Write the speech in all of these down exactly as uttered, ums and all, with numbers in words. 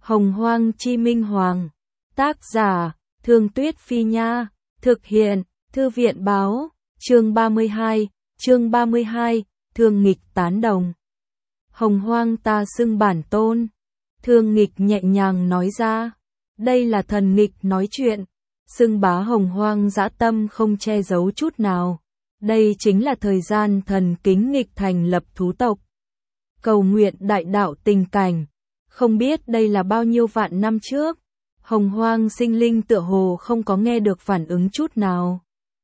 Hồng Hoang Chi Minh Hoàng. Tác giả, Thương Tuyết Phi Nha. Thực hiện, Thư viện Báo. Chương ba mươi hai, chương ba mươi hai, Thương Nghịch tán đồng. Hồng Hoang ta xưng bản tôn. Thương Nghịch nhẹ nhàng nói ra. Đây là thần nghịch nói chuyện. Xưng bá Hồng Hoang dã tâm không che giấu chút nào. Đây chính là thời gian thần kính nghịch thành lập thú tộc. Cầu nguyện đại đạo tình cảnh. Không biết đây là bao nhiêu vạn năm trước. Hồng Hoang sinh linh tựa hồ không có nghe được phản ứng chút nào.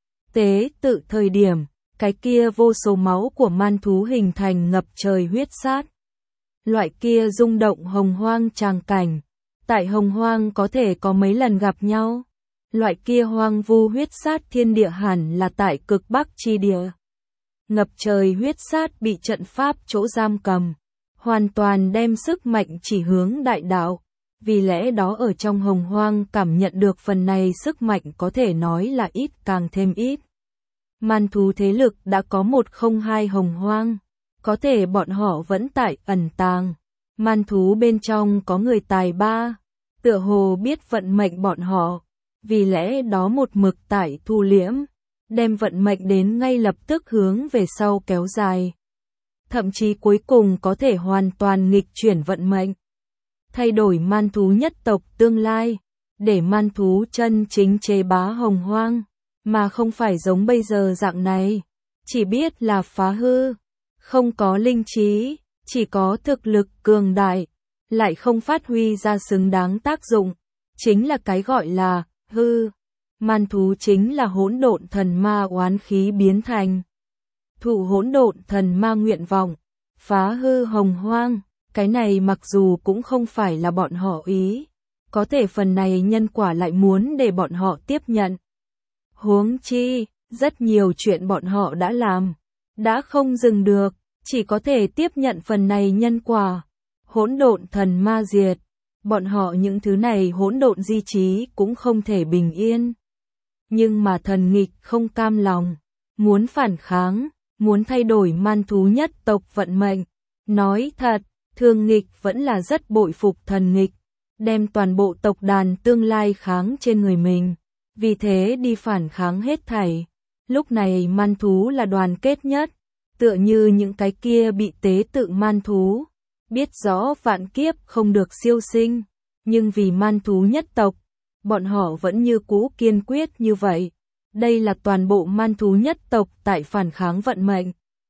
Tế tự thời điểm, cái kia vô số máu của man thú hình thành ngập trời huyết sát. Loại kia rung động Hồng Hoang tràng cảnh. Tại Hồng Hoang có thể có mấy lần gặp nhau. Loại kia hoang vu huyết sát thiên địa hẳn là tại cực bắc chi địa. Ngập trời huyết sát bị trận pháp chỗ giam cầm. Hoàn toàn đem sức mạnh chỉ hướng đại đạo. Vì lẽ đó ở trong Hồng Hoang cảm nhận được phần này sức mạnh có thể nói là ít càng thêm ít. Man thú thế lực đã có một không hai Hồng Hoang. Có thể bọn họ vẫn tại ẩn tàng. Man thú bên trong có người tài ba. Tựa hồ biết vận mệnh bọn họ. Vì lẽ đó một mực tại thu liễm. Đem vận mệnh đến ngay lập tức hướng về sau kéo dài. Thậm chí cuối cùng có thể hoàn toàn nghịch chuyển vận mệnh. Thay đổi man thú nhất tộc tương lai. Để man thú chân chính chế bá Hồng Hoang. Mà không phải giống bây giờ dạng này. Chỉ biết là phá hư. Không có linh trí. Chỉ có thực lực cường đại. Lại không phát huy ra xứng đáng tác dụng. Chính là cái gọi là hư. Man thú chính là hỗn độn thần ma oán khí biến thành. Thụ hỗn độn thần ma nguyện vọng. Phá hư Hồng Hoang. Cái này mặc dù cũng không phải là bọn họ ý. Có thể phần này nhân quả lại muốn để bọn họ tiếp nhận. Huống chi, rất nhiều chuyện bọn họ đã làm. Đã không dừng được. Chỉ có thể tiếp nhận phần này nhân quả. Hỗn độn thần ma diệt. Bọn họ những thứ này hỗn độn di trí cũng không thể bình yên. Nhưng mà thần nghịch không cam lòng. Muốn phản kháng. Muốn thay đổi man thú nhất tộc vận mệnh. Nói thật, Thương Nghịch vẫn là rất bội phục thần nghịch. Đem toàn bộ tộc đàn tương lai kháng trên người mình. Vì thế đi phản kháng hết thảy. Lúc này man thú là đoàn kết nhất. Tựa như những cái kia bị tế tự man thú. Biết rõ vạn kiếp không được siêu sinh. Nhưng vì man thú nhất tộc. Bọn họ vẫn như cũ kiên quyết như vậy. Đây là toàn bộ man thú nhất tộc tại phản kháng vận mệnh.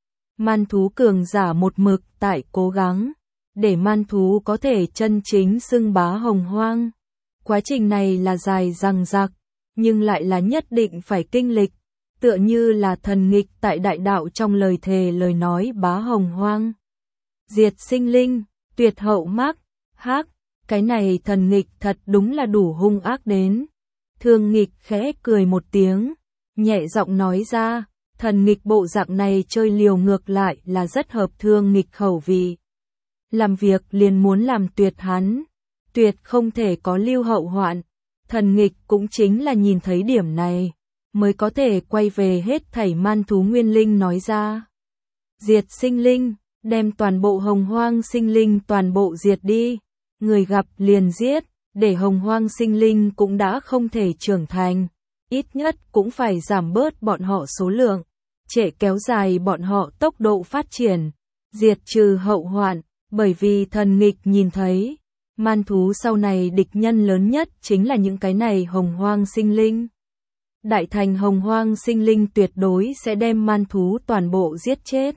Man thú cường giả một mực tại cố gắng. Để man thú có thể chân chính xưng bá Hồng Hoang. Quá trình này là dài dằng dặc. Nhưng lại là nhất định phải kinh lịch. Tựa như là thần nghịch tại đại đạo trong lời thề lời nói bá Hồng Hoang. Diệt sinh linh, tuyệt hậu mắc, hắc. Cái này thần nghịch thật đúng là đủ hung ác đến. Thương Nghịch khẽ cười một tiếng. Nhẹ giọng nói ra. Thần nghịch bộ dạng này chơi liều ngược lại là rất hợp Thương Nghịch khẩu vị. Làm việc liền muốn làm tuyệt hắn. Tuyệt không thể có lưu hậu hoạn. Thần nghịch cũng chính là nhìn thấy điểm này. Mới có thể quay về hết thảy man thú nguyên linh nói ra. Diệt sinh linh. Đem toàn bộ Hồng Hoang sinh linh toàn bộ diệt đi. Người gặp liền giết. Để Hồng Hoang sinh linh cũng đã không thể trưởng thành. Ít nhất cũng phải giảm bớt bọn họ số lượng. Trễ kéo dài bọn họ tốc độ phát triển. Diệt trừ hậu hoạn. Bởi vì thần nghịch nhìn thấy. Man thú sau này địch nhân lớn nhất chính là những cái này Hồng Hoang sinh linh. Đại thành Hồng Hoang sinh linh tuyệt đối sẽ đem man thú toàn bộ giết chết.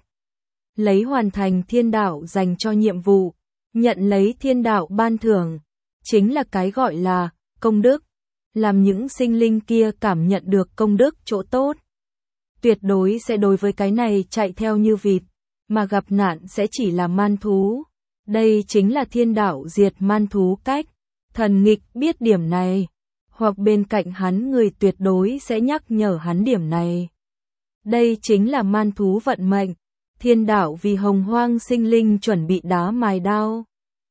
Lấy hoàn thành thiên đạo dành cho nhiệm vụ. Nhận lấy thiên đạo ban thưởng. Chính là cái gọi là công đức. Làm những sinh linh kia cảm nhận được công đức chỗ tốt. Tuyệt đối sẽ đối với cái này chạy theo như vịt. Mà gặp nạn sẽ chỉ là man thú. Đây chính là thiên đạo diệt man thú cách. Thần nghịch biết điểm này. Hoặc bên cạnh hắn người tuyệt đối sẽ nhắc nhở hắn điểm này. Đây chính là man thú vận mệnh. Thiên đạo vì Hồng Hoang sinh linh chuẩn bị đá mài đao.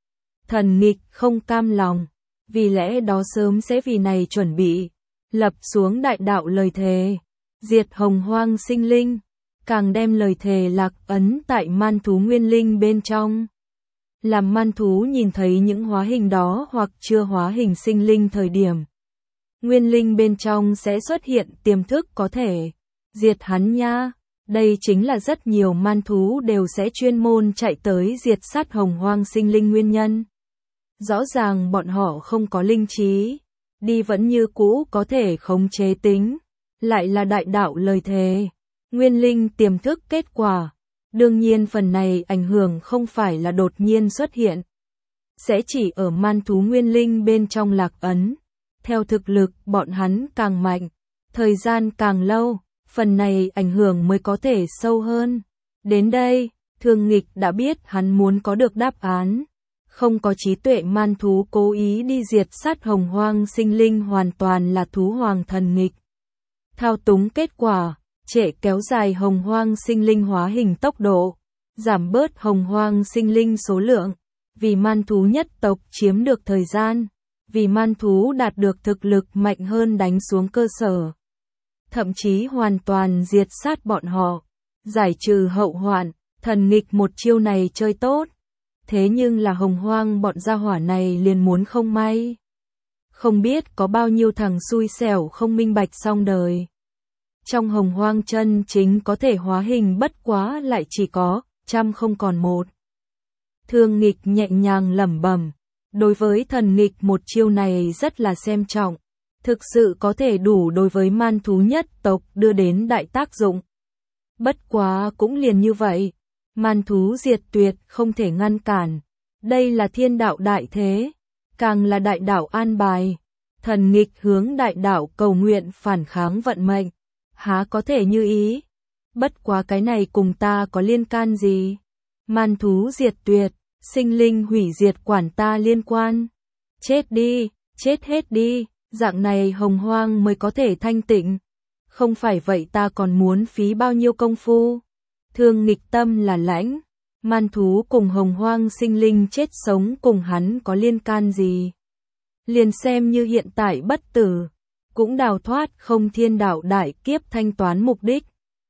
Thần nghịch không cam lòng. Vì lẽ đó sớm sẽ vì này chuẩn bị. Lập xuống đại đạo lời thề. Diệt Hồng Hoang sinh linh. Càng đem lời thề lạc ấn tại man thú nguyên linh bên trong. làm man thú nhìn thấy những hóa hình đó hoặc chưa hóa hình sinh linh thời điểm. Nguyên linh bên trong sẽ xuất hiện tiềm thức có thể diệt hắn nha. Đây chính là rất nhiều man thú đều sẽ chuyên môn chạy tới diệt sát hồng hoang sinh linh nguyên nhân. Rõ ràng bọn họ không có linh trí, đi vẫn như cũ có thể khống chế tính, lại là đại đạo lời thề. Nguyên linh tiềm thức kết quả. Đương nhiên phần này ảnh hưởng không phải là đột nhiên xuất hiện, sẽ chỉ ở man thú nguyên linh bên trong lạc ấn. Theo thực lực bọn hắn càng mạnh, thời gian càng lâu, phần này ảnh hưởng mới có thể sâu hơn. Đến đây, Thương Nghịch đã biết hắn muốn có được đáp án. Không có trí tuệ man thú cố ý đi diệt sát hồng hoang sinh linh hoàn toàn là thú hoàng thần nghịch. Thao túng kết quả, trễ kéo dài hồng hoang sinh linh hóa hình tốc độ, giảm bớt hồng hoang sinh linh số lượng, vì man thú nhất tộc chiếm được thời gian, vì man thú đạt được thực lực mạnh hơn đánh xuống cơ sở. Thậm chí hoàn toàn diệt sát bọn họ, giải trừ hậu hoạn, thần nghịch một chiêu này chơi tốt. Thế nhưng là hồng hoang bọn gia hỏa này liền muốn không may. Không biết có bao nhiêu thằng xui xẻo không minh bạch xong đời. Trong hồng hoang chân chính có thể hóa hình bất quá lại chỉ có, trăm không còn một. Thương Nghịch nhẹ nhàng lẩm bẩm, đối với thần nghịch một chiêu này rất là xem trọng, thực sự có thể đủ đối với man thú nhất tộc đưa đến đại tác dụng. Bất quá cũng liền như vậy, man thú diệt tuyệt không thể ngăn cản, đây là thiên đạo đại thế, càng là đại đạo an bài. Thần nghịch hướng đại đạo cầu nguyện phản kháng vận mệnh, há có thể như ý. Bất quá cái này cùng ta có liên can gì? Man thú diệt tuyệt, sinh linh hủy diệt quản ta liên quan. Chết đi, chết hết đi, dạng này hồng hoang mới có thể thanh tịnh. Không phải vậy ta còn muốn phí bao nhiêu công phu. Thương Nghịch tâm là lãnh, man thú cùng hồng hoang sinh linh chết sống cùng hắn có liên can gì? Liền xem như hiện tại bất tử, cũng đào thoát không thiên đạo đại kiếp thanh toán mục đích.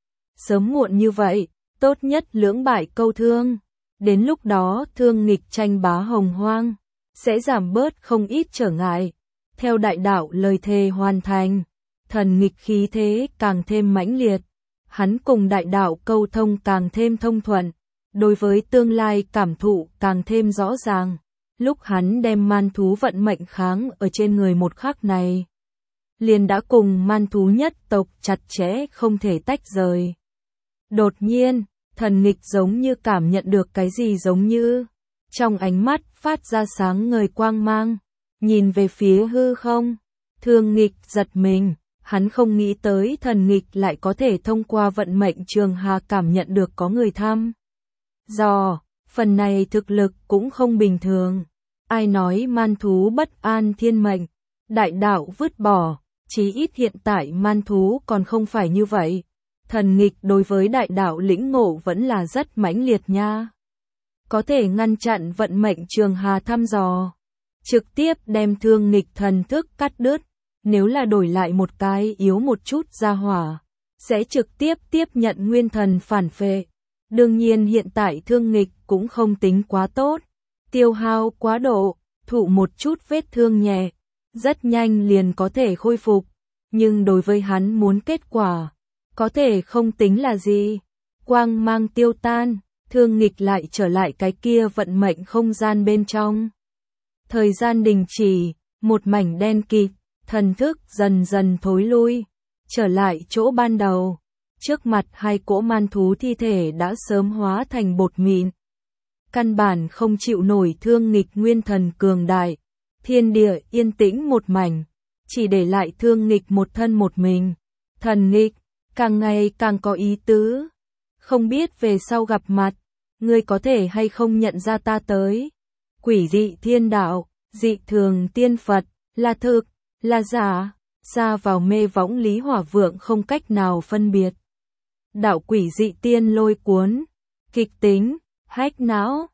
Sớm muộn như vậy, tốt nhất lưỡng bại câu thương. Đến lúc đó Thương Nghịch tranh bá hồng hoang, sẽ giảm bớt không ít trở ngại. Theo đại đạo lời thề hoàn thành, thần nghịch khí thế càng thêm mãnh liệt. Hắn cùng đại đạo câu thông càng thêm thông thuận, đối với tương lai cảm thụ càng thêm rõ ràng. Lúc hắn đem man thú vận mệnh kháng ở trên người một khắc này, liền đã cùng man thú nhất tộc chặt chẽ không thể tách rời. Đột nhiên, thần nghịch giống như cảm nhận được cái gì giống như, trong ánh mắt phát ra sáng ngời quang mang, nhìn về phía hư không. Thương Nghịch giật mình, hắn không nghĩ tới thần nghịch lại có thể thông qua vận mệnh trường hà cảm nhận được có người thăm dò, phần này thực lực cũng không bình thường. Ai nói man thú bất an thiên mệnh, đại đạo vứt bỏ, chí ít hiện tại man thú còn không phải như vậy. Thần nghịch đối với đại đạo lĩnh ngộ vẫn là rất mãnh liệt nha. Có thể ngăn chặn vận mệnh trường hà thăm dò, trực tiếp đem Thương Nghịch thần thức cắt đứt. Nếu là đổi lại một cái yếu một chút gia hỏa, sẽ trực tiếp tiếp nhận nguyên thần phản phệ. Đương nhiên hiện tại Thương Nghịch cũng không tính quá tốt, tiêu hao quá độ, thụ một chút vết thương nhẹ, rất nhanh liền có thể khôi phục. Nhưng đối với hắn muốn kết quả, có thể không tính là gì. Quang mang tiêu tan, Thương Nghịch lại trở lại cái kia vận mệnh không gian bên trong. Thời gian đình chỉ, một mảnh đen kịt. Thần thức dần dần thối lui, trở lại chỗ ban đầu. Trước mặt hai cỗ man thú thi thể đã sớm hóa thành bột mịn. Căn bản không chịu nổi Thương Nghịch nguyên thần cường đại. Thiên địa yên tĩnh một mảnh, chỉ để lại Thương Nghịch một thân một mình. Thần nghịch, càng ngày càng có ý tứ. Không biết về sau gặp mặt, ngươi có thể hay không nhận ra ta tới. Quỷ dị thiên đạo, dị thường tiên Phật, là thực, là giả, xa vào mê võng Lý Hỏa Vượng không cách nào phân biệt. Đạo quỷ dị tiên lôi cuốn, kịch tính, hách não,